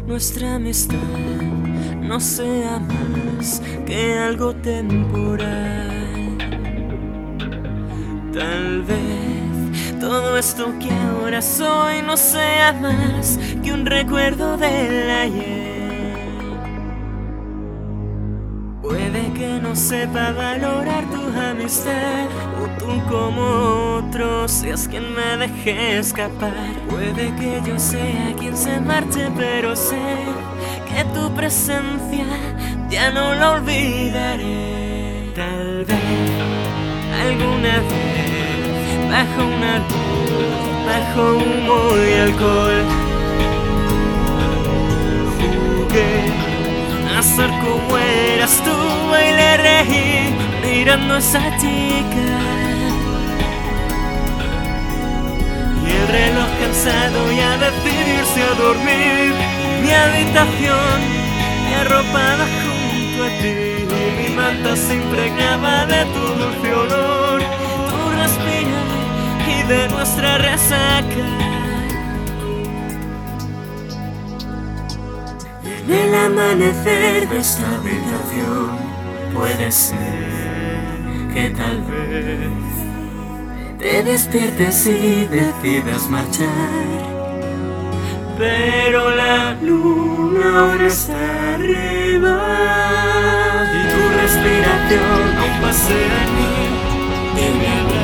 nuestra amistad no sea más que algo temporal. Tal vez todo esto que ahora soy no sea más que un recuerdo del ayer. Puede que no sepa valorar tu amistad, o tú como otros seas quien me deje escapar. Puede que yo sea quien se marche, pero sé que tu presencia ya no la olvidaré. Tal vez, alguna vez, bajo una luz, bajo humo y alcohol, jugué a ser como eras tú, y le reí mirando a esa chica. Y el reloj cansado ya decidirse a dormir, mi habitación, mi arropada junto a ti, mi manta se impregnaba de tu dulce olor, tu respirar y de nuestra resaca. En el amanecer de esta habitación puede ser que tal vez te despiertes y decidas marchar, pero la luna ahora está arriba y tu respiración aún pasea en mí y me